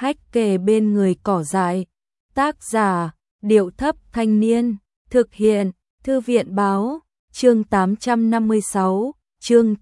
hách kề bên người cỏ dại. Tác giả, Điệu Thấp Thanh Niên, thực hiện, Thư viện Báo, chương 856, chương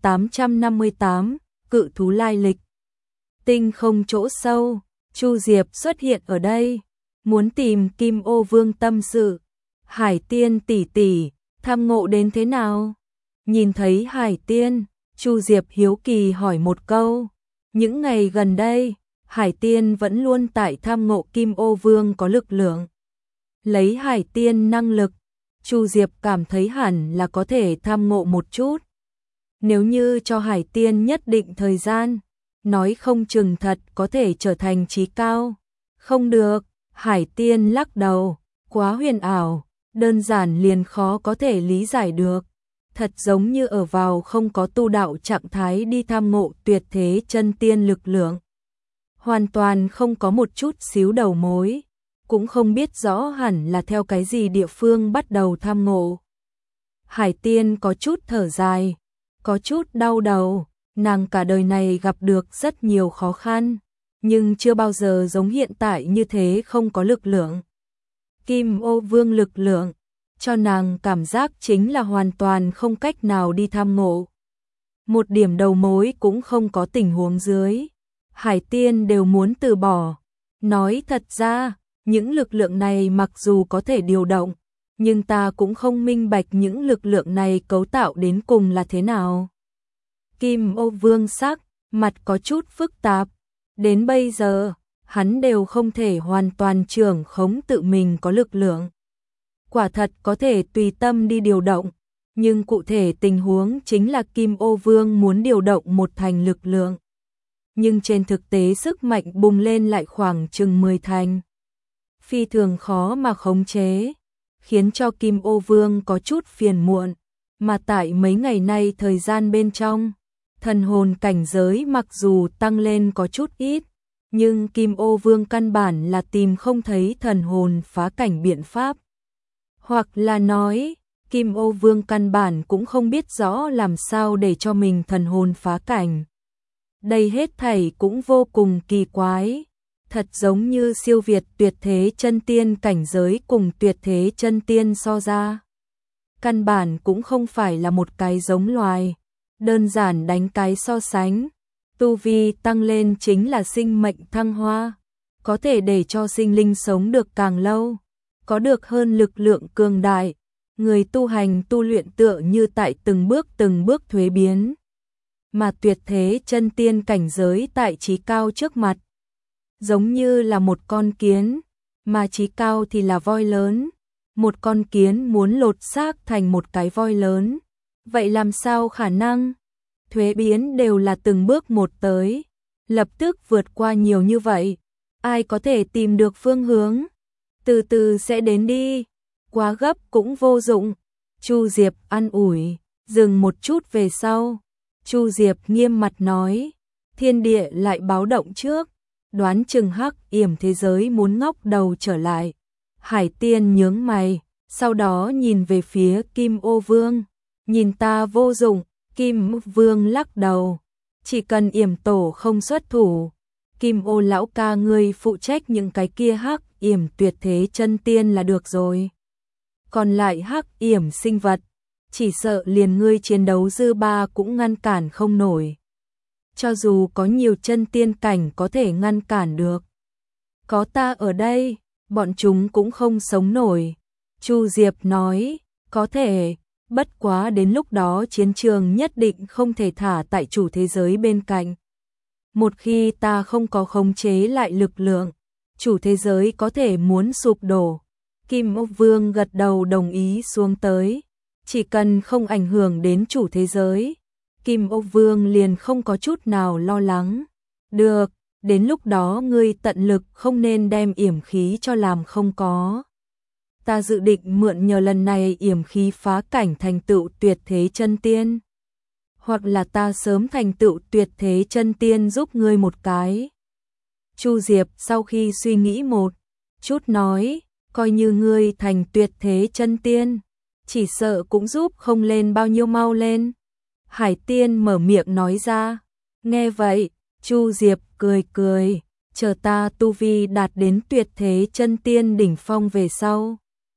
858, cự thú lai lịch. Tinh không chỗ sâu, Chu Diệp xuất hiện ở đây, muốn tìm Kim Ô Vương tâm sự. Hải Tiên tỷ tỷ, tham ngộ đến thế nào? Nhìn thấy Hải Tiên, Chu Diệp hiếu kỳ hỏi một câu. Những ngày gần đây, Hải Tiên vẫn luôn tại tham ngộ Kim Ô Vương có lực lượng. Lấy Hải Tiên năng lực, Chu Diệp cảm thấy hẳn là có thể tham ngộ một chút. Nếu như cho Hải Tiên nhất định thời gian, nói không chừng thật có thể trở thành trí cao. Không được, Hải Tiên lắc đầu, quá huyền ảo, đơn giản liền khó có thể lý giải được. Thật giống như ở vào không có tu đạo trạng thái đi tham ngộ tuyệt thế chân tiên lực lượng. Hoàn toàn không có một chút xíu đầu mối, cũng không biết rõ hẳn là theo cái gì địa phương bắt đầu tham ngộ. Hải Tiên có chút thở dài, có chút đau đầu, nàng cả đời này gặp được rất nhiều khó khăn, nhưng chưa bao giờ giống hiện tại như thế không có lực lượng. Kim Ô Vương lực lượng, cho nàng cảm giác chính là hoàn toàn không cách nào đi tham ngộ. Một điểm đầu mối cũng không có tình huống dưới. Hải Tiên đều muốn từ bỏ. Nói thật ra, những lực lượng này mặc dù có thể điều động, nhưng ta cũng không minh bạch những lực lượng này cấu tạo đến cùng là thế nào. Kim Ô Vương sắc, mặt có chút phức tạp. Đến bây giờ, hắn đều không thể hoàn toàn trưởng khống tự mình có lực lượng. Quả thật có thể tùy tâm đi điều động, nhưng cụ thể tình huống chính là Kim Ô Vương muốn điều động một thành lực lượng. Nhưng trên thực tế sức mạnh bùng lên lại khoảng chừng 10 thành. Phi thường khó mà khống chế, khiến cho Kim Ô Vương có chút phiền muộn, mà tại mấy ngày nay thời gian bên trong, thần hồn cảnh giới mặc dù tăng lên có chút ít, nhưng Kim Ô Vương căn bản là tìm không thấy thần hồn phá cảnh biện pháp. Hoặc là nói, Kim Ô Vương căn bản cũng không biết rõ làm sao để cho mình thần hồn phá cảnh. Đây hết thảy cũng vô cùng kỳ quái, thật giống như siêu việt tuyệt thế chân tiên cảnh giới cùng tuyệt thế chân tiên so ra. Căn bản cũng không phải là một cái giống loài, đơn giản đánh cái so sánh. Tu vi tăng lên chính là sinh mệnh thăng hoa, có thể để cho sinh linh sống được càng lâu, có được hơn lực lượng cường đại. Người tu hành tu luyện tựa như tại từng bước thuế biến. Mà tuyệt thế chân tiên cảnh giới tại trí cao trước mặt, giống như là một con kiến, mà trí cao thì là voi lớn. Một con kiến muốn lột xác thành một cái voi lớn, vậy làm sao khả năng? Thuế biến đều là từng bước một tới, lập tức vượt qua nhiều như vậy, ai có thể tìm được phương hướng? Từ từ sẽ đến đi, quá gấp cũng vô dụng. Chu Diệp an ủi, dừng một chút về sau. Chu Diệp nghiêm mặt nói, thiên địa lại báo động trước, đoán chừng hắc yểm thế giới muốn ngóc đầu trở lại. Hải Tiên nhướng mày, sau đó nhìn về phía Kim Ô Vương, nhìn ta vô dụng. Kim Vương lắc đầu, chỉ cần yểm tổ không xuất thủ, Kim Ô lão ca ngươi phụ trách những cái kia hắc yểm tuyệt thế chân tiên là được rồi. Còn lại hắc yểm sinh vật, chỉ sợ liền ngươi chiến đấu dư ba cũng ngăn cản không nổi. Cho dù có nhiều chân tiên cảnh có thể ngăn cản được, có ta ở đây, bọn chúng cũng không sống nổi. Chu Diệp nói, có thể, bất quá đến lúc đó chiến trường nhất định không thể thả tại chủ thế giới bên cạnh. Một khi ta không có khống chế lại lực lượng, chủ thế giới có thể muốn sụp đổ. Kim Ô Vương gật đầu đồng ý xuống tới. Chỉ cần không ảnh hưởng đến chủ thế giới, Kim Ô Vương liền không có chút nào lo lắng. Được, đến lúc đó ngươi tận lực không nên đem yểm khí cho làm không có. Ta dự định mượn nhờ lần này yểm khí phá cảnh thành tựu tuyệt thế chân tiên. Hoặc là ta sớm thành tựu tuyệt thế chân tiên giúp ngươi một cái. Chu Diệp sau khi suy nghĩ một chút nói, coi như ngươi thành tuyệt thế chân tiên, chỉ sợ cũng giúp không lên bao nhiêu mau lên. Hải Tiên mở miệng nói ra. Nghe vậy, Chu Diệp cười cười, chờ ta tu vi đạt đến tuyệt thế chân tiên đỉnh phong về sau,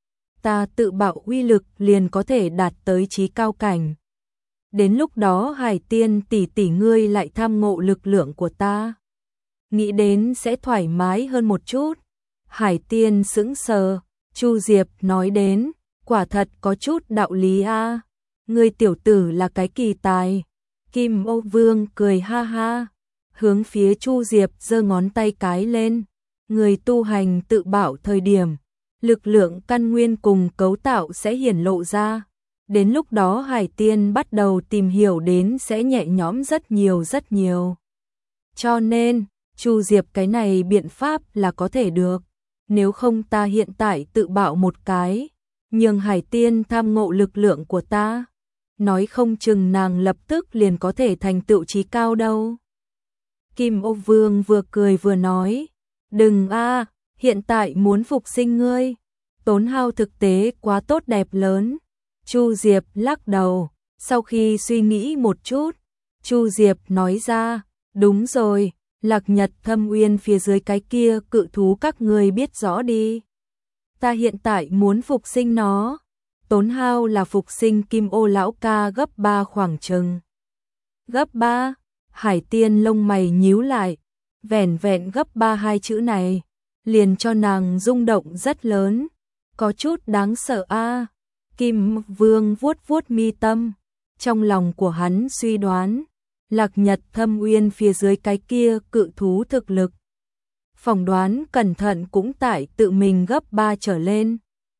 ta tự bạo uy lực liền có thể đạt tới chí cao cảnh. Đến lúc đó Hải Tiên tỷ tỷ ngươi lại tham ngộ lực lượng của ta, nghĩ đến sẽ thoải mái hơn một chút. Hải Tiên sững sờ, Chu Diệp nói đến, quả thật có chút đạo lý a. Ngươi tiểu tử là cái kỳ tài. Kim Ô Vương cười ha ha, hướng phía Chu Diệp giơ ngón tay cái lên. Người tu hành tự bảo thời điểm, lực lượng căn nguyên cùng cấu tạo sẽ hiển lộ ra. Đến lúc đó Hải Tiên bắt đầu tìm hiểu đến sẽ nhẹ nhõm rất nhiều. Cho nên, Chu Diệp cái này biện pháp là có thể được. Nếu không ta hiện tại tự bạo một cái, nhường Hải Tiên tham ngộ lực lượng của ta, nói không chừng nàng lập tức liền có thể thành tựu chí cao đâu. Kim Ô Vương vừa cười vừa nói, đừng a, hiện tại muốn phục sinh ngươi, tốn hao thực tế quá tốt đẹp lớn. Chu Diệp lắc đầu, sau khi suy nghĩ một chút, Chu Diệp nói ra, đúng rồi, Lạc Nhật Thâm Uyên phía dưới cái kia cự thú các ngươi biết rõ đi. Ta hiện tại muốn phục sinh nó, tốn hao là phục sinh Kim Ô lão ca gấp 3 khoảng chừng. Gấp 3? Hải Tiên lông mày nhíu lại, vẻn vẹn gấp 3 hai chữ này, liền cho nàng rung động rất lớn, có chút đáng sợ a. Kim Vương vuốt vuốt mi tâm, trong lòng của hắn suy đoán, Lạc Nhật Thâm Uyên phía dưới cái kia cự thú thực lực, phỏng đoán cẩn thận cũng tại tự mình gấp 3 trở lên.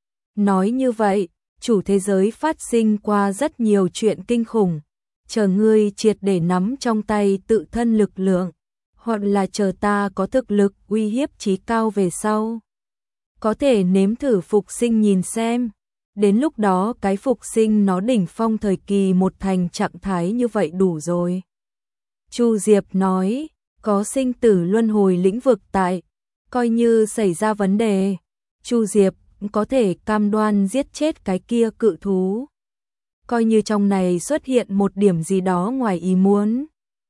Nói như vậy, chủ thế giới phát sinh qua rất nhiều chuyện kinh khủng, chờ ngươi triệt để nắm trong tay tự thân lực lượng, hoặc là chờ ta có thực lực uy hiếp chí cao về sau, có thể nếm thử phục sinh nhìn xem. Đến lúc đó cái phục sinh nó đỉnh phong thời kỳ một thành trạng thái như vậy đủ rồi. Chu Diệp nói, có sinh tử luân hồi lĩnh vực tại, coi như xảy ra vấn đề, Chu Diệp có thể cam đoan giết chết cái kia cự thú. Coi như trong này xuất hiện một điểm gì đó ngoài ý muốn,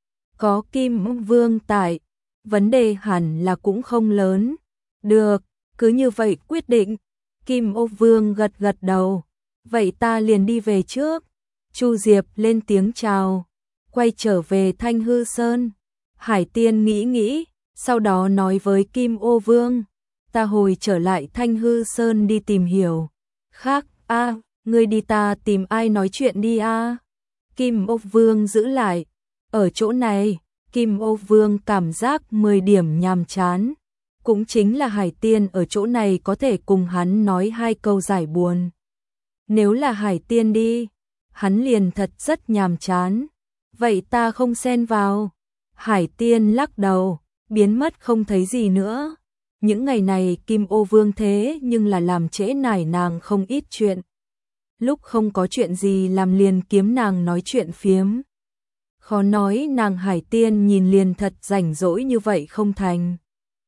có Kim Vương tại, vấn đề hẳn là cũng không lớn. Được, cứ như vậy quyết định. Kim Ô Vương gật gật đầu, vậy ta liền đi về trước. Chu Diệp lên tiếng chào, quay trở về Thanh Hư Sơn. Hải Tiên nghĩ, sau đó nói với Kim Ô Vương, ta hồi trở lại Thanh Hư Sơn đi tìm hiểu. Khác, ngươi đi ta tìm ai nói chuyện đi a. Kim Ô Vương giữ lại, ở chỗ này, Kim Ô Vương cảm giác 10 điểm nhàm chán. Cũng chính là Hải Tiên ở chỗ này có thể cùng hắn nói 2 câu giải buồn. Nếu là Hải Tiên đi, hắn liền thật rất nhàm chán. Vậy ta không xen vào. Hải Tiên lắc đầu, biến mất không thấy gì nữa. Những ngày này Kim Ô Vương thế nhưng là làm trễ nải nàng không ít chuyện. Lúc không có chuyện gì làm liền kiếm nàng nói chuyện phiếm. Khó nói nàng Hải Tiên nhìn liền thật rảnh rỗi như vậy không thành.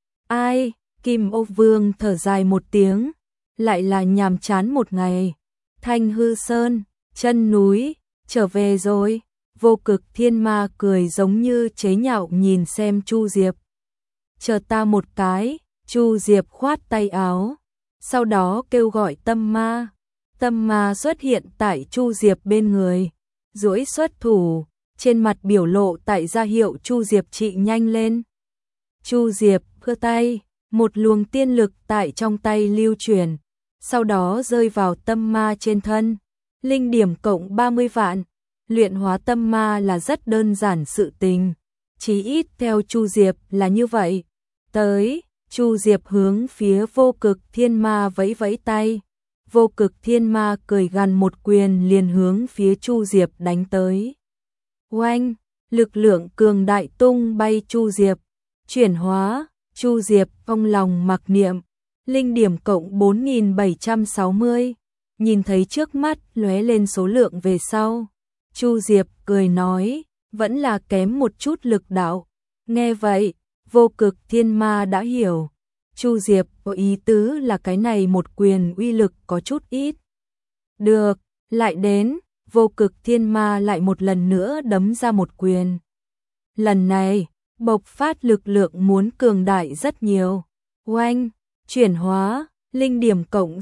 Ai, Kim Ô Vương thở dài một tiếng, lại là nhàm chán một ngày. Thanh Hư Sơn, chân núi, trở về rồi. Vô Cực Thiên Ma cười giống như chế nhạo nhìn xem Chu Diệp. Chờ ta một cái, Chu Diệp khoát tay áo, sau đó kêu gọi Tâm Ma. Tâm Ma xuất hiện tại Chu Diệp bên người, duỗi xuất thủ, trên mặt biểu lộ tại ra hiệu Chu Diệp trị nhanh lên. Chu Diệp giơ tay, một luồng tiên lực tại trong tay lưu chuyển, sau đó rơi vào Tâm Ma trên thân. Linh điểm cộng 30 vạn, luyện hóa Tâm Ma là rất đơn giản sự tình, chí ít theo Chu Diệp là như vậy. Tới, Chu Diệp hướng phía Vô Cực Thiên Ma vẫy vẫy tay. Vô Cực Thiên Ma cười gằn một quyền liền hướng phía Chu Diệp đánh tới. Oanh, lực lượng cường đại tung bay Chu Diệp, chuyển hóa, Chu Diệp trong lòng mặc niệm, linh điểm cộng 4760, nhìn thấy trước mắt lóe lên số lượng về sau. Chu Diệp cười nói, vẫn là kém một chút lực đạo. Nghe vậy, Vô Cực Thiên Ma đã hiểu. Chu Diệp có ý tứ là cái này một quyền uy lực có chút ít. Được, lại đến, Vô Cực Thiên Ma lại một lần nữa đấm ra một quyền. Lần này, bộc phát lực lượng muốn cường đại rất nhiều. Oanh, chuyển hóa, linh điểm cộng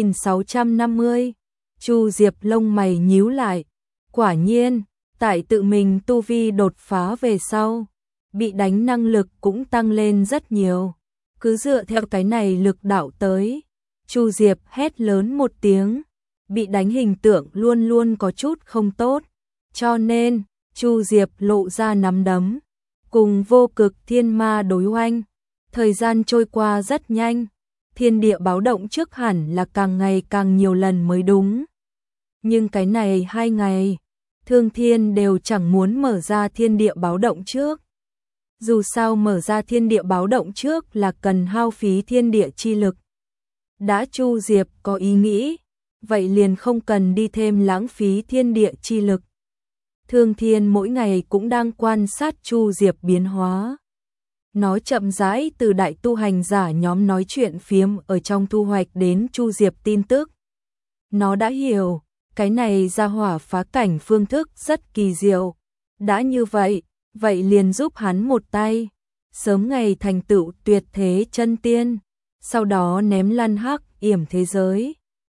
6.650. Chu Diệp lông mày nhíu lại. Quả nhiên, tại tự mình tu vi đột phá về sau, bị đánh năng lực cũng tăng lên rất nhiều. Cứ dựa theo cái này lực đạo tới. Chu Diệp hét lớn một tiếng. Bị đánh hình tượng luôn luôn có chút không tốt. Cho nên, Chu Diệp lộ ra nắm đấm. Cùng vô cực thiên ma đối oanh. Thời gian trôi qua rất nhanh. Thiên địa báo động trước hẳn là càng ngày càng nhiều lần mới đúng. Nhưng cái này 2 ngày, Thương Thiên đều chẳng muốn mở ra thiên địa báo động trước. Dù sao mở ra thiên địa báo động trước là cần hao phí thiên địa chi lực. Đã Chu Diệp có ý nghĩ, vậy liền không cần đi thêm lãng phí thiên địa chi lực. Thương Thiên mỗi ngày cũng đang quan sát Chu Diệp biến hóa. Nó chậm rãi từ đại tu hành giả nhóm nói chuyện phiếm ở trong thu hoạch đến Chu Diệp tin tức. Nó đã hiểu, cái này ra hỏa phá cảnh phương thức rất kỳ diệu. Đã như vậy, vậy liền giúp hắn một tay. Sớm ngày thành tựu tuyệt thế chân tiên. Sau đó ném lăn hắc yểm thế giới.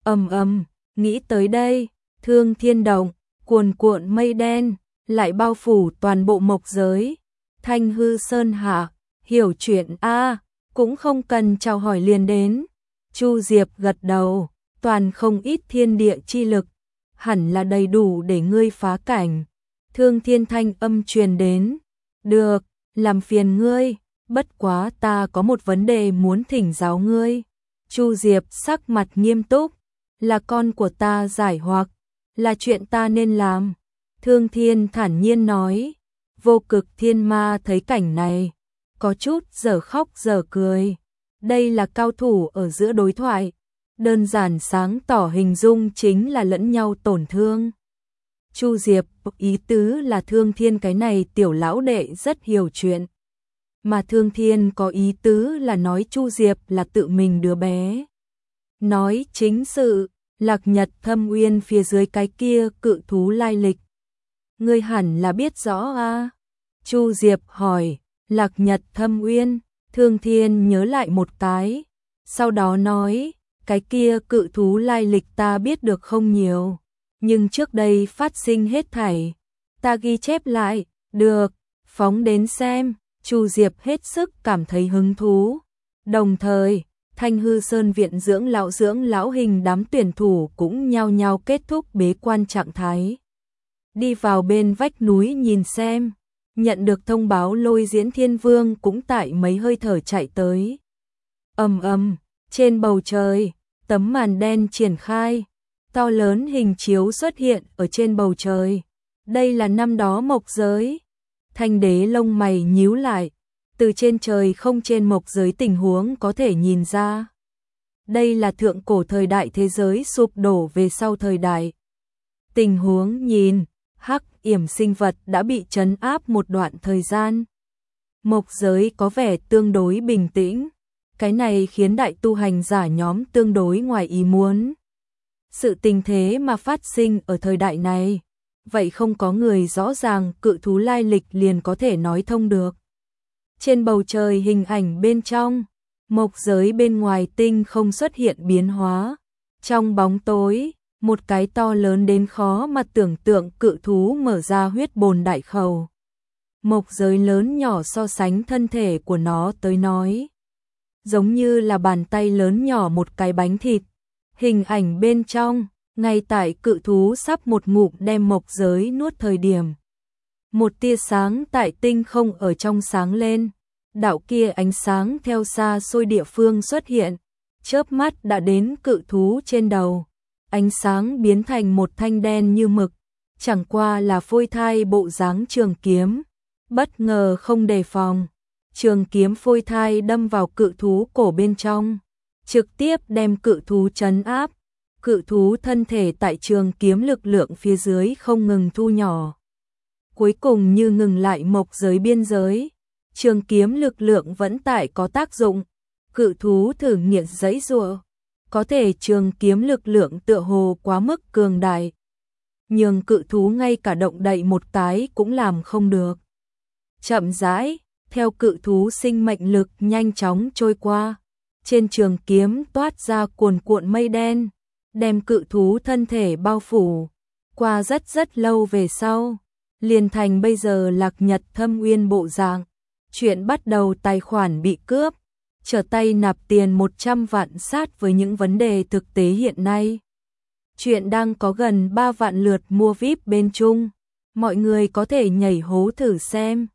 Nghĩ tới đây, Thương Thiên động, cuồn cuộn mây đen, lại bao phủ toàn bộ mộc giới. Thanh hư sơn hạ, hiểu chuyện a, cũng không cần chào hỏi liền đến. Chu Diệp gật đầu, toàn không ít thiên địa chi lực, hẳn là đầy đủ để ngươi phá cảnh. Thương Thiên thanh âm truyền đến, được, làm phiền ngươi, bất quá ta có một vấn đề muốn thỉnh giáo ngươi. Chu Diệp sắc mặt nghiêm túc, là con của ta giải hoặc, là chuyện ta nên làm. Thương Thiên thản nhiên nói, vô cực thiên ma thấy cảnh này, có chút giờ khóc giờ cười. Đây là cao thủ ở giữa đối thoại, đơn giản sáng tỏ hình dung chính là lẫn nhau tổn thương. Chu Diệp ý tứ là Thương Thiên cái này tiểu lão đệ rất hiểu chuyện. Mà Thương Thiên có ý tứ là nói Chu Diệp là tự mình đứa bé. Nói chính sự, Lạc Nhật Thâm Uyên phía dưới cái kia cự thú lai lịch. Ngươi hẳn là biết rõ a. Chu Diệp hỏi, Lạc Nhật Thâm Uyên. Thương Thiên nhớ lại một cái, sau đó nói, cái kia cự thú lai lịch ta biết được không nhiều, nhưng trước đây phát sinh hết thảy, ta ghi chép lại, được, phóng đến xem. Chu Diệp hết sức cảm thấy hứng thú. Đồng thời, Thanh Hư Sơn viện dưỡng lão hình đám tuyển thủ cũng nhao nhao kết thúc bế quan trạng thái. Đi vào bên vách núi nhìn xem, nhận được thông báo Lôi Diễn Thiên Vương cũng tại mấy hơi thở chạy tới. Trên bầu trời, tấm màn đen triển khai, to lớn hình chiếu xuất hiện ở trên bầu trời. Đây là năm đó mộc giới. Thanh đế lông mày nhíu lại, từ trên trời không trên mộc giới tình huống có thể nhìn ra. Đây là thượng cổ thời đại thế giới sụp đổ về sau thời đại. Tình huống nhìn, hắc yểm sinh vật đã bị trấn áp một đoạn thời gian. Mộc giới có vẻ tương đối bình tĩnh, cái này khiến đại tu hành giả nhóm tương đối ngoài ý muốn. Sự tình thế mà phát sinh ở thời đại này, vậy không có người rõ ràng cự thú lai lịch liền có thể nói thông được. Trên bầu trời hình ảnh bên trong, mộc giới bên ngoài tinh không xuất hiện biến hóa. Trong bóng tối, một cái to lớn đến khó mà tưởng tượng cự thú mở ra huyết bồn đại khẩu. Mộc giới lớn nhỏ so sánh thân thể của nó tới nói, giống như là bàn tay lớn nhỏ một cái bánh thịt. Hình ảnh bên trong, ngay tại cự thú sắp một ngụm đem mộc giới nuốt thời điểm, một tia sáng tại tinh không ở trong sáng lên, đạo kia ánh sáng theo xa xôi địa phương xuất hiện, chớp mắt đã đến cự thú trên đầu. Ánh sáng biến thành một thanh đen như mực, chẳng qua là phôi thai bộ dáng trường kiếm. Bất ngờ không đề phòng, trường kiếm phôi thai đâm vào cự thú cổ bên trong, trực tiếp đem cự thú trấn áp. Cự thú thân thể tại trường kiếm lực lượng phía dưới không ngừng thu nhỏ, cuối cùng như ngừng lại mộc giới biên giới. Trường kiếm lực lượng vẫn tại có tác dụng, cự thú thử nghiệm giãy giụa, có thể trường kiếm lực lượng tựa hồ quá mức cường đại, nhưng cự thú ngay cả động đậy một cái cũng làm không được. Chậm rãi, theo cự thú sinh mệnh lực nhanh chóng trôi qua. Trên trường kiếm toát ra cuồn cuộn mây đen, đem cự thú thân thể bao phủ. Qua rất lâu về sau, liền thành bây giờ Lạc Nhật Thâm Uyên bộ dạng. Chuyện bắt đầu tài khoản bị cướp, trở tay nạp tiền 100 vạn sát với những vấn đề thực tế hiện nay. Chuyện đang có gần 3 vạn lượt mua VIP bên Trung, mọi người có thể nhảy hố thử xem.